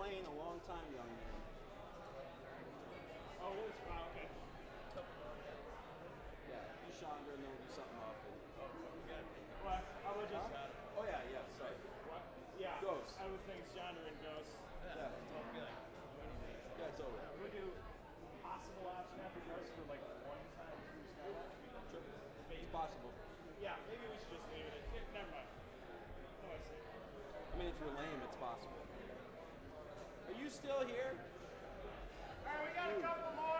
playing a long time, young man. Oh, it is? Wow, okay. Yeah, you Chandra and then we'll do something off. What? I would just... Oh yeah, sorry. What? Yeah. Ghost. I would think genre and Ghost. Yeah, it's over. We do possible option after Ghost for like one time through Skywatch. Sure. It's possible. Yeah, maybe we should just leave it. Never mind. Oh, I see. I mean, if you're lame, it's possible. Are you still here? All right, we got a couple more.